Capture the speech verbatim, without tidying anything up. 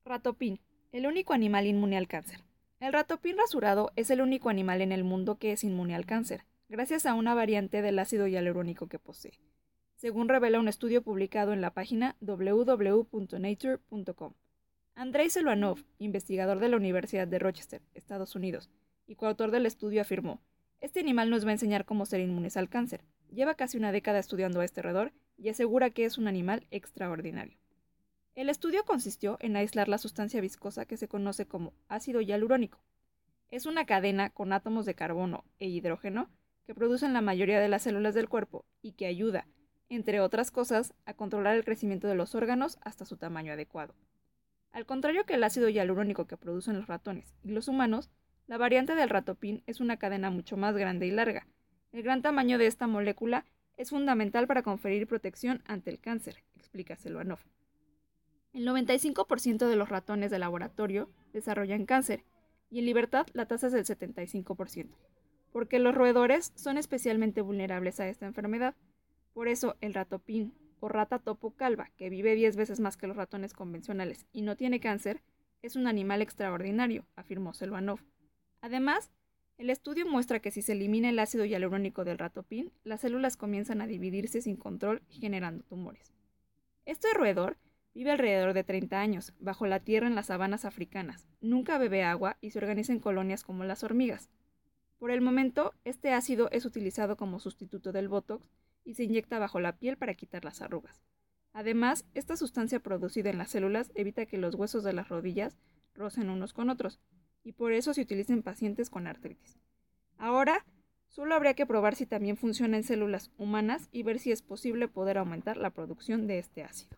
Ratopín, el único animal inmune al cáncer. El ratopín rasurado es el único animal en el mundo que es inmune al cáncer, gracias a una variante del ácido hialurónico que posee, según revela un estudio publicado en la página doble u doble u doble u punto nature punto com. Andrei Selvanov, investigador de la Universidad de Rochester, Estados Unidos, y coautor del estudio, afirmó: "Este animal nos va a enseñar cómo ser inmunes al cáncer. Lleva casi una década estudiando a este roedor y asegura que es un animal extraordinario". El estudio consistió en aislar la sustancia viscosa que se conoce como ácido hialurónico. Es una cadena con átomos de carbono e hidrógeno que producen la mayoría de las células del cuerpo y que ayuda, entre otras cosas, a controlar el crecimiento de los órganos hasta su tamaño adecuado. Al contrario que el ácido hialurónico que producen los ratones y los humanos, la variante del ratopín es una cadena mucho más grande y larga. El gran tamaño de esta molécula es fundamental para conferir protección ante el cáncer, explica Selvanov. El noventa y cinco por ciento de los ratones de laboratorio desarrollan cáncer, y en libertad la tasa es del setenta y cinco por ciento, porque los roedores son especialmente vulnerables a esta enfermedad. Por eso el ratopín, o rata topo calva, que vive diez veces más que los ratones convencionales y no tiene cáncer, es un animal extraordinario, afirmó Selvanov. Además, el estudio muestra que si se elimina el ácido hialurónico del ratopín, las células comienzan a dividirse sin control, generando tumores. Este roedor vive alrededor de treinta años, bajo la tierra en las sabanas africanas. Nunca bebe agua y se organiza en colonias como las hormigas. Por el momento, este ácido es utilizado como sustituto del Botox y se inyecta bajo la piel para quitar las arrugas. Además, esta sustancia producida en las células evita que los huesos de las rodillas rocen unos con otros, y por eso se utiliza en pacientes con artritis. Ahora, solo habría que probar si también funciona en células humanas y ver si es posible poder aumentar la producción de este ácido.